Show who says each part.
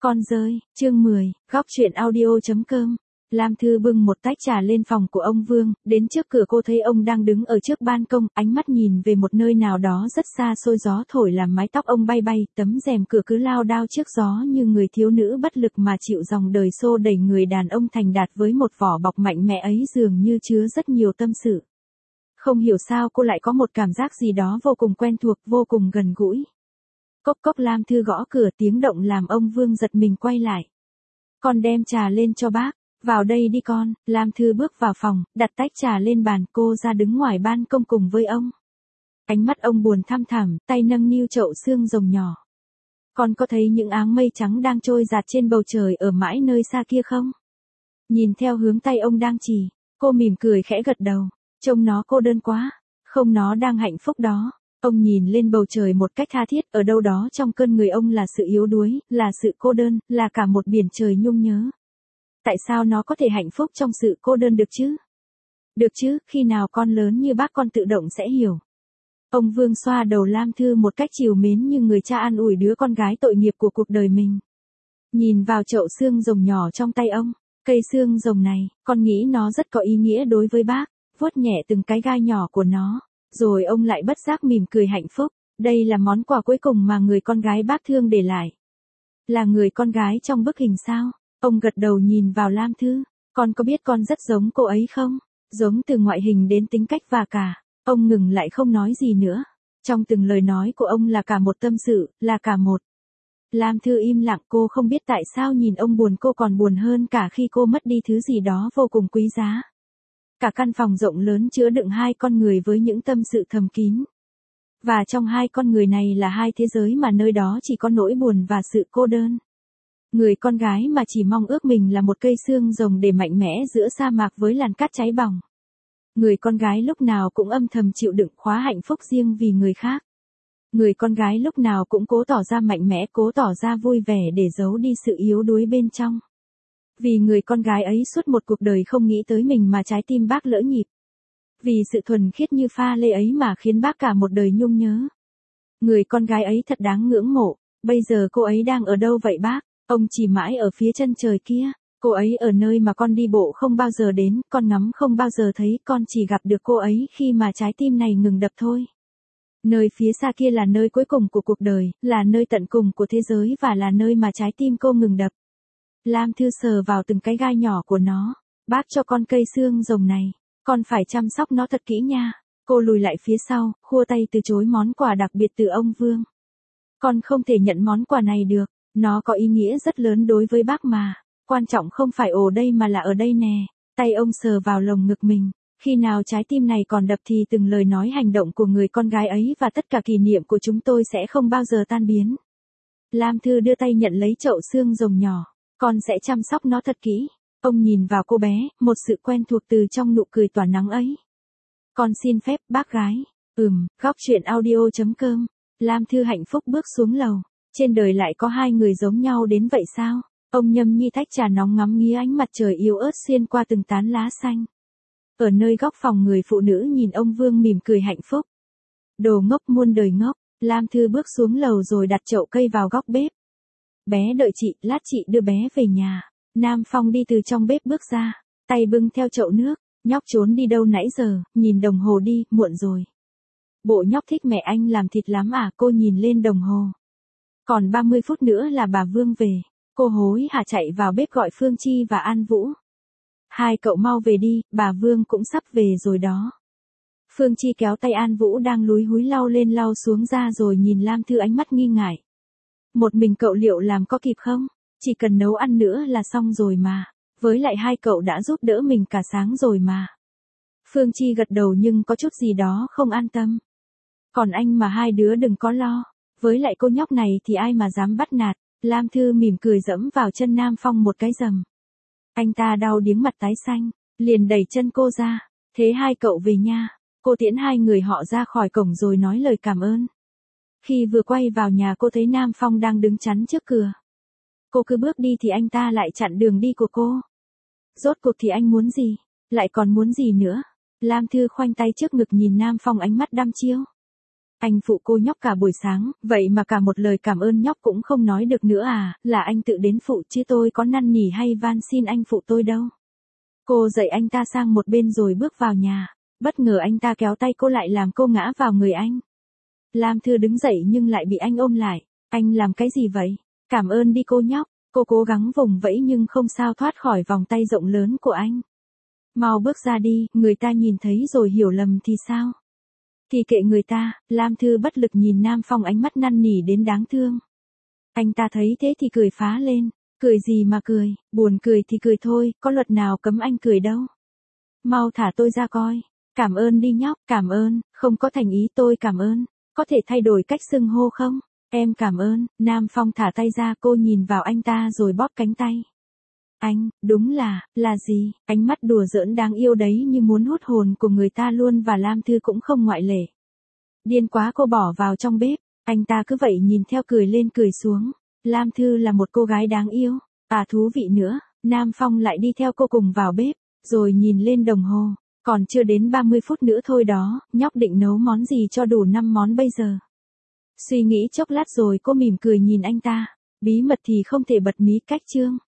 Speaker 1: Con dơi, chương 10, góc chuyện audio.com. Lam Thư bưng một tách trà lên phòng của ông Vương, đến trước cửa cô thấy ông đang đứng ở trước ban công, ánh mắt nhìn về một nơi nào đó rất xa xôi, gió thổi làm mái tóc ông bay bay, tấm rèm cửa cứ lao đao trước gió như người thiếu nữ bất lực mà chịu dòng đời xô đẩy người đàn ông thành đạt với một vỏ bọc mạnh mẽ ấy dường như chứa rất nhiều tâm sự. Không hiểu sao cô lại có một cảm giác gì đó vô cùng quen thuộc, vô cùng gần gũi. Cốc cốc, Lam Thư gõ cửa, tiếng động làm ông Vương giật mình quay lại. Con đem trà lên cho bác, vào đây đi con. Lam Thư bước vào phòng, đặt tách trà lên bàn, cô ra đứng ngoài ban công cùng với ông. Ánh mắt ông buồn thăm thẳm, tay nâng niu chậu xương rồng nhỏ. Con có thấy những áng mây trắng đang trôi dạt trên bầu trời ở mãi nơi xa kia không? Nhìn theo hướng tay ông đang chỉ, cô mỉm cười khẽ gật đầu. Trông nó cô đơn quá, không, nó đang hạnh phúc đó. Ông nhìn lên bầu trời một cách tha thiết, ở đâu đó trong cơn người ông là sự yếu đuối, là sự cô đơn, là cả một biển trời nhung nhớ. Tại sao nó có thể hạnh phúc trong sự cô đơn được chứ? Được chứ, khi nào con lớn như bác con tự động sẽ hiểu. Ông Vương xoa đầu Lam Thư một cách trìu mến như người cha an ủi đứa con gái tội nghiệp của cuộc đời mình. Nhìn vào chậu xương rồng nhỏ trong tay ông, cây xương rồng này, con nghĩ nó rất có ý nghĩa đối với bác, vuốt nhẹ từng cái gai nhỏ của nó. Rồi ông lại bất giác mỉm cười hạnh phúc, đây là món quà cuối cùng mà người con gái bác thương để lại. Là người con gái trong bức hình sao? Ông gật đầu nhìn vào Lam Thư, con có biết con rất giống cô ấy không? Giống từ ngoại hình đến tính cách và cả. Ông ngừng lại không nói gì nữa. Trong từng lời nói của ông là cả một tâm sự, là cả một. Lam Thư im lặng, cô không biết tại sao nhìn ông buồn cô còn buồn hơn cả khi cô mất đi thứ gì đó vô cùng quý giá. Cả căn phòng rộng lớn chứa đựng hai con người với những tâm sự thầm kín. Và trong hai con người này là hai thế giới mà nơi đó chỉ có nỗi buồn và sự cô đơn. Người con gái mà chỉ mong ước mình là một cây xương rồng để mạnh mẽ giữa sa mạc với làn cát cháy bỏng. Người con gái lúc nào cũng âm thầm chịu đựng khóa hạnh phúc riêng vì người khác. Người con gái lúc nào cũng cố tỏ ra mạnh mẽ, cố tỏ ra vui vẻ để giấu đi sự yếu đuối bên trong. Vì người con gái ấy suốt một cuộc đời không nghĩ tới mình mà trái tim bác lỡ nhịp. Vì sự thuần khiết như pha lê ấy mà khiến bác cả một đời nhung nhớ. Người con gái ấy thật đáng ngưỡng mộ, bây giờ cô ấy đang ở đâu vậy bác? Ông chỉ mãi ở phía chân trời kia, cô ấy ở nơi mà con đi bộ không bao giờ đến, con ngắm không bao giờ thấy, con chỉ gặp được cô ấy khi mà trái tim này ngừng đập thôi. Nơi phía xa kia là nơi cuối cùng của cuộc đời, là nơi tận cùng của thế giới và là nơi mà trái tim cô ngừng đập. Lam Thư sờ vào từng cái gai nhỏ của nó. Bác cho con cây xương rồng này, con phải chăm sóc nó thật kỹ nha. Cô lùi lại phía sau, khua tay từ chối món quà đặc biệt từ ông Vương. Con không thể nhận món quà này được, nó có ý nghĩa rất lớn đối với bác mà. Quan trọng không phải ở đây mà là ở đây nè. Tay ông sờ vào lồng ngực mình. Khi nào trái tim này còn đập thì từng lời nói hành động của người con gái ấy và tất cả kỷ niệm của chúng tôi sẽ không bao giờ tan biến. Lam Thư đưa tay nhận lấy chậu xương rồng nhỏ. Con sẽ chăm sóc nó thật kỹ. Ông nhìn vào cô bé, một sự quen thuộc từ trong nụ cười tỏa nắng ấy. Con xin phép, bác gái. Góc chuyện audio.com. Lam Thư hạnh phúc bước xuống lầu. Trên đời lại có hai người giống nhau đến vậy sao? Ông nhâm nhi tách trà nóng ngắm nghía ánh mặt trời yếu ớt xuyên qua từng tán lá xanh. Ở nơi góc phòng, người phụ nữ nhìn ông Vương mỉm cười hạnh phúc. Đồ ngốc muôn đời ngốc. Lam Thư bước xuống lầu rồi đặt chậu cây vào góc bếp. Bé đợi chị, lát chị đưa bé về nhà. Nam Phong đi từ trong bếp bước ra, tay bưng theo chậu nước. Nhóc trốn đi đâu nãy giờ, nhìn đồng hồ đi, muộn rồi. Bộ nhóc thích mẹ anh làm thịt lắm à? Cô nhìn lên đồng hồ. Còn 30 phút nữa là bà Vương về. Cô hối hả chạy vào bếp gọi Phương Chi và An Vũ. Hai cậu mau về đi, bà Vương cũng sắp về rồi đó. Phương Chi kéo tay An Vũ đang lúi húi lau lên lau xuống ra rồi nhìn Lam Thư ánh mắt nghi ngại. Một mình cậu liệu làm có kịp không? Chỉ cần nấu ăn nữa là xong rồi mà. Với lại hai cậu đã giúp đỡ mình cả sáng rồi mà. Phương Chi gật đầu nhưng có chút gì đó không an tâm. Còn anh mà hai đứa đừng có lo. Với lại cô nhóc này thì ai mà dám bắt nạt. Lam Thư mỉm cười dẫm vào chân Nam Phong một cái dầm. Anh ta đau điếng mặt tái xanh, liền đẩy chân cô ra. Thế hai cậu về nha. Cô tiễn hai người họ ra khỏi cổng rồi nói lời cảm ơn. Khi vừa quay vào nhà cô thấy Nam Phong đang đứng chắn trước cửa. Cô cứ bước đi thì anh ta lại chặn đường đi của cô. Rốt cuộc thì anh muốn gì? Lại còn muốn gì nữa? Lam Thư khoanh tay trước ngực nhìn Nam Phong ánh mắt đăm chiêu. Anh phụ cô nhóc cả buổi sáng, vậy mà cả một lời cảm ơn nhóc cũng không nói được nữa à, là anh tự đến phụ chứ tôi có năn nỉ hay van xin anh phụ tôi đâu. Cô dạy anh ta sang một bên rồi bước vào nhà, bất ngờ anh ta kéo tay cô lại làm cô ngã vào người anh. Lam Thư đứng dậy nhưng lại bị anh ôm lại, anh làm cái gì vậy? Cảm ơn đi cô nhóc, cô cố gắng vùng vẫy nhưng không sao thoát khỏi vòng tay rộng lớn của anh. Mau bước ra đi, người ta nhìn thấy rồi hiểu lầm thì sao? Thì kệ người ta, Lam Thư bất lực nhìn Nam Phong ánh mắt năn nỉ đến đáng thương. Anh ta thấy thế thì cười phá lên, cười gì mà cười, buồn cười thì cười thôi, có luật nào cấm anh cười đâu. Mau thả tôi ra coi, cảm ơn đi nhóc, cảm ơn, không có thành ý tôi cảm ơn, có thể thay đổi cách xưng hô không? Em cảm ơn, Nam Phong thả tay ra cô nhìn vào anh ta rồi bóp cánh tay. Anh, đúng là gì, ánh mắt đùa giỡn đáng yêu đấy như muốn hút hồn của người ta luôn và Lam Thư cũng không ngoại lệ. Điên quá cô bỏ vào trong bếp, anh ta cứ vậy nhìn theo cười lên cười xuống. Lam Thư là một cô gái đáng yêu, thú vị nữa, Nam Phong lại đi theo cô cùng vào bếp, rồi nhìn lên đồng hồ, còn chưa đến 30 phút nữa thôi đó, nhóc định nấu món gì cho đủ 5 món bây giờ. Suy nghĩ chốc lát rồi cô mỉm cười nhìn anh ta, bí mật thì không thể bật mí cách chương.